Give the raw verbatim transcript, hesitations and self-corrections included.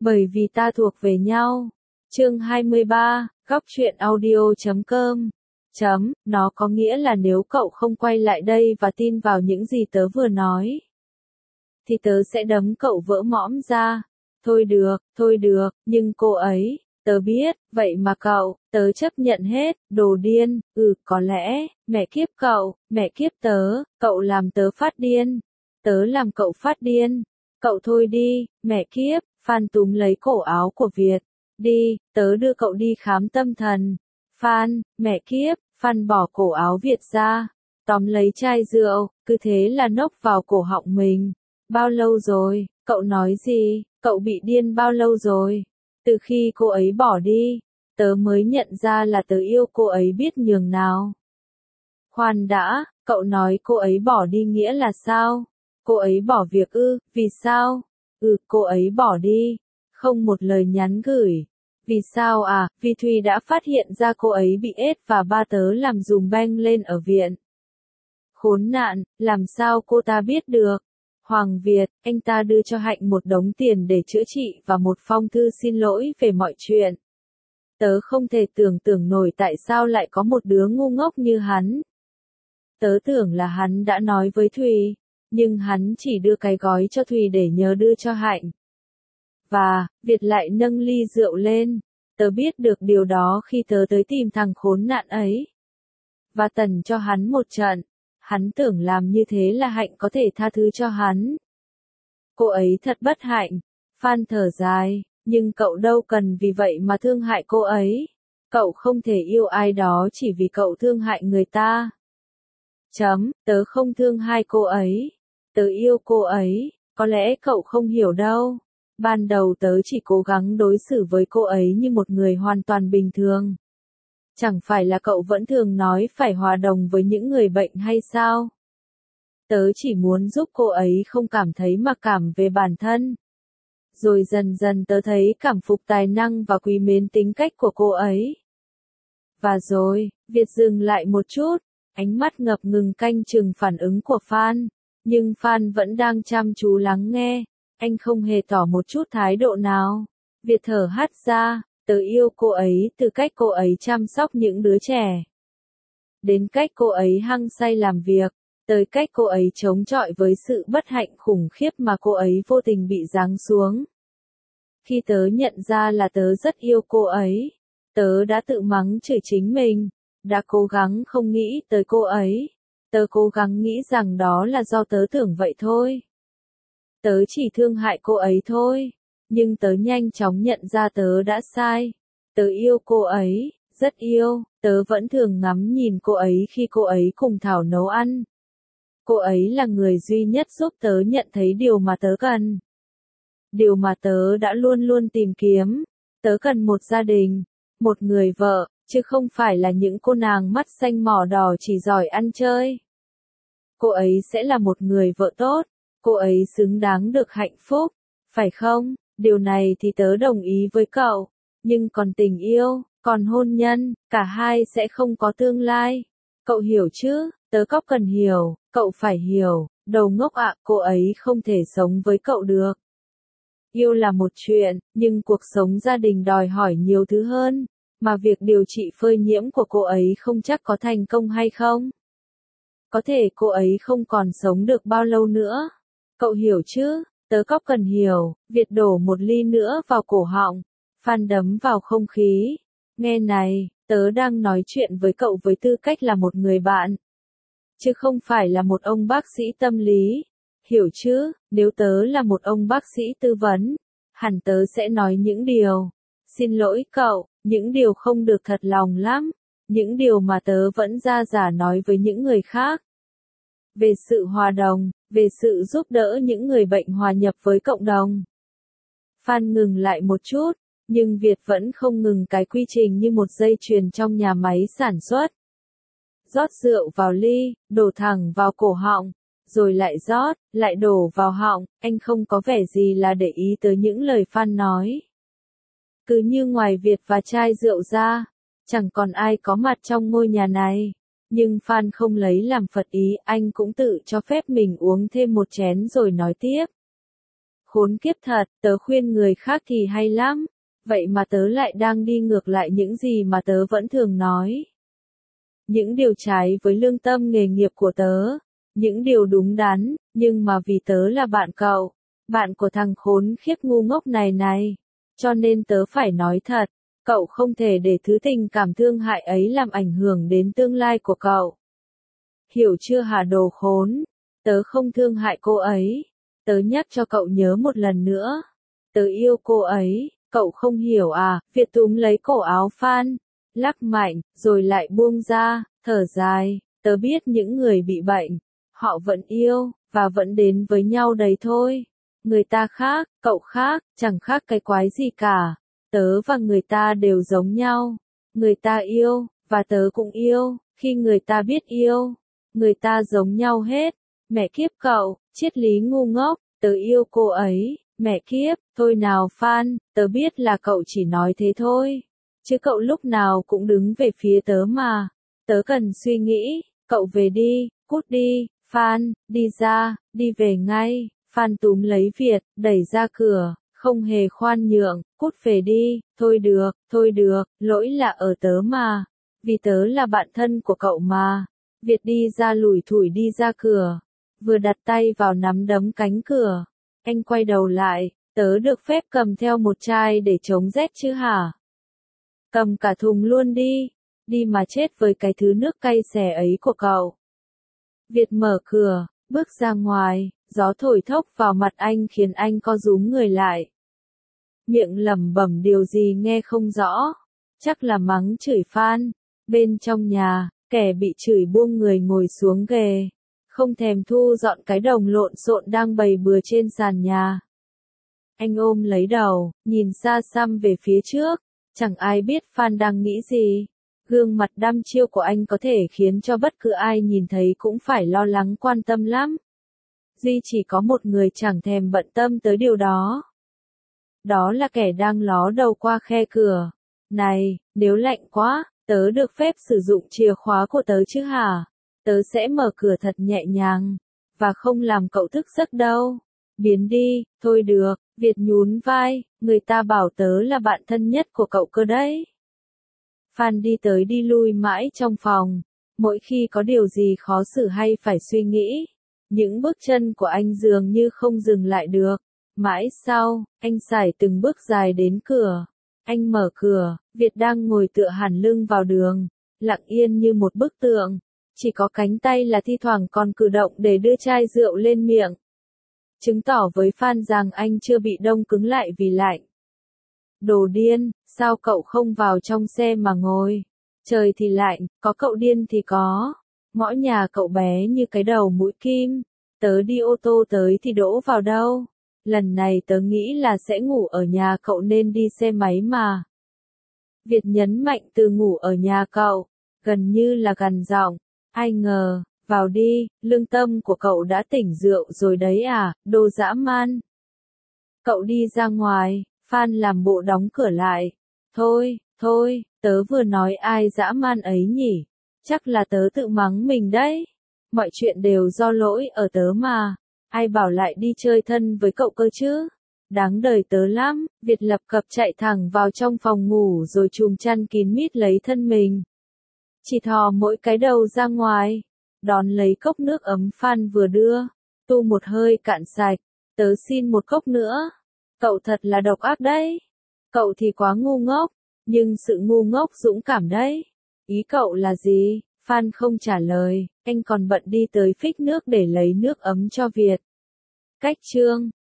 Bởi vì ta thuộc về nhau. Chương hai mươi ba, góc truyện audio chấm com. Chấm, nó có nghĩa là nếu cậu không quay lại đây và tin vào những gì tớ vừa nói, thì tớ sẽ đấm cậu vỡ mõm ra. Thôi được, thôi được, nhưng cô ấy, tớ biết, vậy mà cậu, tớ chấp nhận hết, đồ điên, ừ, có lẽ, mẹ kiếp cậu, mẹ kiếp tớ, cậu làm tớ phát điên, tớ làm cậu phát điên, cậu thôi đi, mẹ kiếp, Phan túm lấy cổ áo của Việt, đi, tớ đưa cậu đi khám tâm thần. Phan, mẹ kiếp, Phan bỏ cổ áo Việt ra, tóm lấy chai rượu, cứ thế là nốc vào cổ họng mình. Bao lâu rồi, cậu nói gì, cậu bị điên bao lâu rồi? Từ khi cô ấy bỏ đi, tớ mới nhận ra là tớ yêu cô ấy biết nhường nào. Khoan đã, cậu nói cô ấy bỏ đi nghĩa là sao? Cô ấy bỏ việc ư, vì sao? Ừ, cô ấy bỏ đi, không một lời nhắn gửi. Vì sao à, vì Thùy đã phát hiện ra cô ấy bị ết và ba tớ làm dùm beng lên ở viện. Khốn nạn, làm sao cô ta biết được? Hoàng Việt, anh ta đưa cho Hạnh một đống tiền để chữa trị và một phong thư xin lỗi về mọi chuyện. Tớ không thể tưởng tượng nổi tại sao lại có một đứa ngu ngốc như hắn. Tớ tưởng là hắn đã nói với Thùy, nhưng hắn chỉ đưa cái gói cho Thùy để nhờ đưa cho Hạnh. Và, Việt lại nâng ly rượu lên. Tớ biết được điều đó khi tớ tới tìm thằng khốn nạn ấy. Và tần cho hắn một trận. Hắn tưởng làm như thế là Hạnh có thể tha thứ cho hắn. Cô ấy thật bất hạnh. Phan thở dài, nhưng cậu đâu cần vì vậy mà thương hại cô ấy. Cậu không thể yêu ai đó chỉ vì cậu thương hại người ta. Chấm, tớ không thương hai cô ấy. Tớ yêu cô ấy, có lẽ cậu không hiểu đâu. Ban đầu tớ chỉ cố gắng đối xử với cô ấy như một người hoàn toàn bình thường. Chẳng phải là cậu vẫn thường nói phải hòa đồng với những người bệnh hay sao? Tớ chỉ muốn giúp cô ấy không cảm thấy mặc cảm về bản thân. Rồi dần dần tớ thấy cảm phục tài năng và quý mến tính cách của cô ấy. Và rồi, Việt dừng lại một chút, ánh mắt ngập ngừng canh chừng phản ứng của Phan. Nhưng Phan vẫn đang chăm chú lắng nghe, anh không hề tỏ một chút thái độ nào. Việt thở hắt ra. Tớ yêu cô ấy từ cách cô ấy chăm sóc những đứa trẻ, đến cách cô ấy hăng say làm việc, tới cách cô ấy chống chọi với sự bất hạnh khủng khiếp mà cô ấy vô tình bị giáng xuống. Khi tớ nhận ra là tớ rất yêu cô ấy, tớ đã tự mắng chửi chính mình, đã cố gắng không nghĩ tới cô ấy, tớ cố gắng nghĩ rằng đó là do tớ tưởng vậy thôi. Tớ chỉ thương hại cô ấy thôi. Nhưng tớ nhanh chóng nhận ra tớ đã sai. Tớ yêu cô ấy, rất yêu, tớ vẫn thường ngắm nhìn cô ấy khi cô ấy cùng Thảo nấu ăn. Cô ấy là người duy nhất giúp tớ nhận thấy điều mà tớ cần. Điều mà tớ đã luôn luôn tìm kiếm. Tớ cần một gia đình, một người vợ, chứ không phải là những cô nàng mắt xanh mỏ đỏ chỉ giỏi ăn chơi. Cô ấy sẽ là một người vợ tốt, cô ấy xứng đáng được hạnh phúc, phải không? Điều này thì tớ đồng ý với cậu, nhưng còn tình yêu, còn hôn nhân, cả hai sẽ không có tương lai. Cậu hiểu chứ, tớ cóc cần hiểu, cậu phải hiểu, đầu ngốc ạ, cô ấy không thể sống với cậu được. Yêu là một chuyện, nhưng cuộc sống gia đình đòi hỏi nhiều thứ hơn, mà việc điều trị phơi nhiễm của cô ấy không chắc có thành công hay không. Có thể cô ấy không còn sống được bao lâu nữa. Cậu hiểu chứ? Tớ cóc cần hiểu. Việt đổ một ly nữa vào cổ họng. Phan đấm vào không khí. Nghe này, tớ đang nói chuyện với cậu với tư cách là một người bạn, chứ không phải là một ông bác sĩ tâm lý. Hiểu chứ? Nếu tớ là một ông bác sĩ tư vấn, hẳn tớ sẽ nói những điều. Xin lỗi cậu, những điều không được thật lòng lắm. Những điều mà tớ vẫn ra giả nói với những người khác. Về sự hòa đồng, về sự giúp đỡ những người bệnh hòa nhập với cộng đồng. Phan ngừng lại một chút, nhưng Việt vẫn không ngừng cái quy trình như một dây chuyền trong nhà máy sản xuất. Rót rượu vào ly, đổ thẳng vào cổ họng, rồi lại rót, lại đổ vào họng, anh không có vẻ gì là để ý tới những lời Phan nói. Cứ như ngoài Việt và chai rượu ra, chẳng còn ai có mặt trong ngôi nhà này. Nhưng Phan không lấy làm phật ý, anh cũng tự cho phép mình uống thêm một chén rồi nói tiếp. Khốn kiếp thật, tớ khuyên người khác thì hay lắm. Vậy mà tớ lại đang đi ngược lại những gì mà tớ vẫn thường nói. Những điều trái với lương tâm nghề nghiệp của tớ. Những điều đúng đắn, nhưng mà vì tớ là bạn cậu. Bạn của thằng khốn khiếp ngu ngốc này này. Cho nên tớ phải nói thật. Cậu không thể để thứ tình cảm thương hại ấy làm ảnh hưởng đến tương lai của cậu. Hiểu chưa hả đồ khốn? Tớ không thương hại cô ấy. Tớ nhắc cho cậu nhớ một lần nữa. Tớ yêu cô ấy, cậu không hiểu à? Việt túm lấy cổ áo Phan, lắc mạnh, rồi lại buông ra, thở dài. Tớ biết những người bị bệnh, họ vẫn yêu, và vẫn đến với nhau đấy thôi. Người ta khác, cậu khác, chẳng khác cái quái gì cả. Tớ và người ta đều giống nhau. Người ta yêu, và tớ cũng yêu, khi người ta biết yêu. Người ta giống nhau hết. Mẹ kiếp cậu, triết lý ngu ngốc, tớ yêu cô ấy, mẹ kiếp, thôi nào Phan, tớ biết là cậu chỉ nói thế thôi. Chứ cậu lúc nào cũng đứng về phía tớ mà. Tớ cần suy nghĩ, cậu về đi, cút đi, Phan, đi ra, đi về ngay. Phan túm lấy Việt, đẩy ra cửa, không hề khoan nhượng, cút về đi, thôi được, thôi được, lỗi là ở tớ mà. Vì tớ là bạn thân của cậu mà. Việt đi ra lủi thủi đi ra cửa. Vừa đặt tay vào nắm đấm cánh cửa. Anh quay đầu lại, tớ được phép cầm theo một chai để chống rét chứ hả? Cầm cả thùng luôn đi. Đi mà chết với cái thứ nước cay xè ấy của cậu. Việt mở cửa, bước ra ngoài, gió thổi thốc vào mặt anh khiến anh co rúm người lại. Miệng lẩm bẩm điều gì nghe không rõ. Chắc là mắng chửi Phan. Bên trong nhà, kẻ bị chửi buông người ngồi xuống ghề. Không thèm thu dọn cái đồng lộn xộn đang bày bừa trên sàn nhà. Anh ôm lấy đầu, nhìn xa xăm về phía trước. Chẳng ai biết Phan đang nghĩ gì. Gương mặt đăm chiêu của anh có thể khiến cho bất cứ ai nhìn thấy cũng phải lo lắng quan tâm lắm. Duy chỉ có một người chẳng thèm bận tâm tới điều đó. Đó là kẻ đang ló đầu qua khe cửa. Này, nếu lạnh quá, tớ được phép sử dụng chìa khóa của tớ chứ hả? Tớ sẽ mở cửa thật nhẹ nhàng, và không làm cậu thức giấc đâu. Biến đi, thôi được, Việt nhún vai, người ta bảo tớ là bạn thân nhất của cậu cơ đấy. Phan đi tới đi lui mãi trong phòng, mỗi khi có điều gì khó xử hay phải suy nghĩ. Những bước chân của anh dường như không dừng lại được. Mãi sau, anh sải từng bước dài đến cửa. Anh mở cửa, Việt đang ngồi tựa hẳn lưng vào đường, lặng yên như một bức tượng. Chỉ có cánh tay là thi thoảng còn cử động để đưa chai rượu lên miệng. Chứng tỏ với Phan rằng anh chưa bị đông cứng lại vì lạnh. Đồ điên, sao cậu không vào trong xe mà ngồi? Trời thì lạnh, có cậu điên thì có. Ngõ nhà cậu bé như cái đầu mũi kim. Tớ đi ô tô tới thì đỗ vào đâu. Lần này tớ nghĩ là sẽ ngủ ở nhà cậu nên đi xe máy mà. Việt nhấn mạnh từ ngủ ở nhà cậu, gần như là gằn giọng. Ai ngờ, vào đi, lương tâm của cậu đã tỉnh rượu rồi đấy à, đồ dã man. Cậu đi ra ngoài, Phan làm bộ đóng cửa lại. Thôi, thôi, tớ vừa nói ai dã man ấy nhỉ? Chắc là tớ tự mắng mình đấy. Mọi chuyện đều do lỗi ở tớ mà. Ai bảo lại đi chơi thân với cậu cơ chứ? Đáng đời tớ lắm. Việt lập cập chạy thẳng vào trong phòng ngủ rồi chùm chăn kín mít lấy thân mình. Chỉ thò mỗi cái đầu ra ngoài, đón lấy cốc nước ấm Phan vừa đưa, tu một hơi cạn sạch. Tớ xin một cốc nữa. Cậu thật là độc ác đấy. Cậu thì quá ngu ngốc, nhưng sự ngu ngốc dũng cảm đấy. Ý cậu là gì? Phan không trả lời, anh còn bận đi tới phích nước để lấy nước ấm cho Việt. Cách chương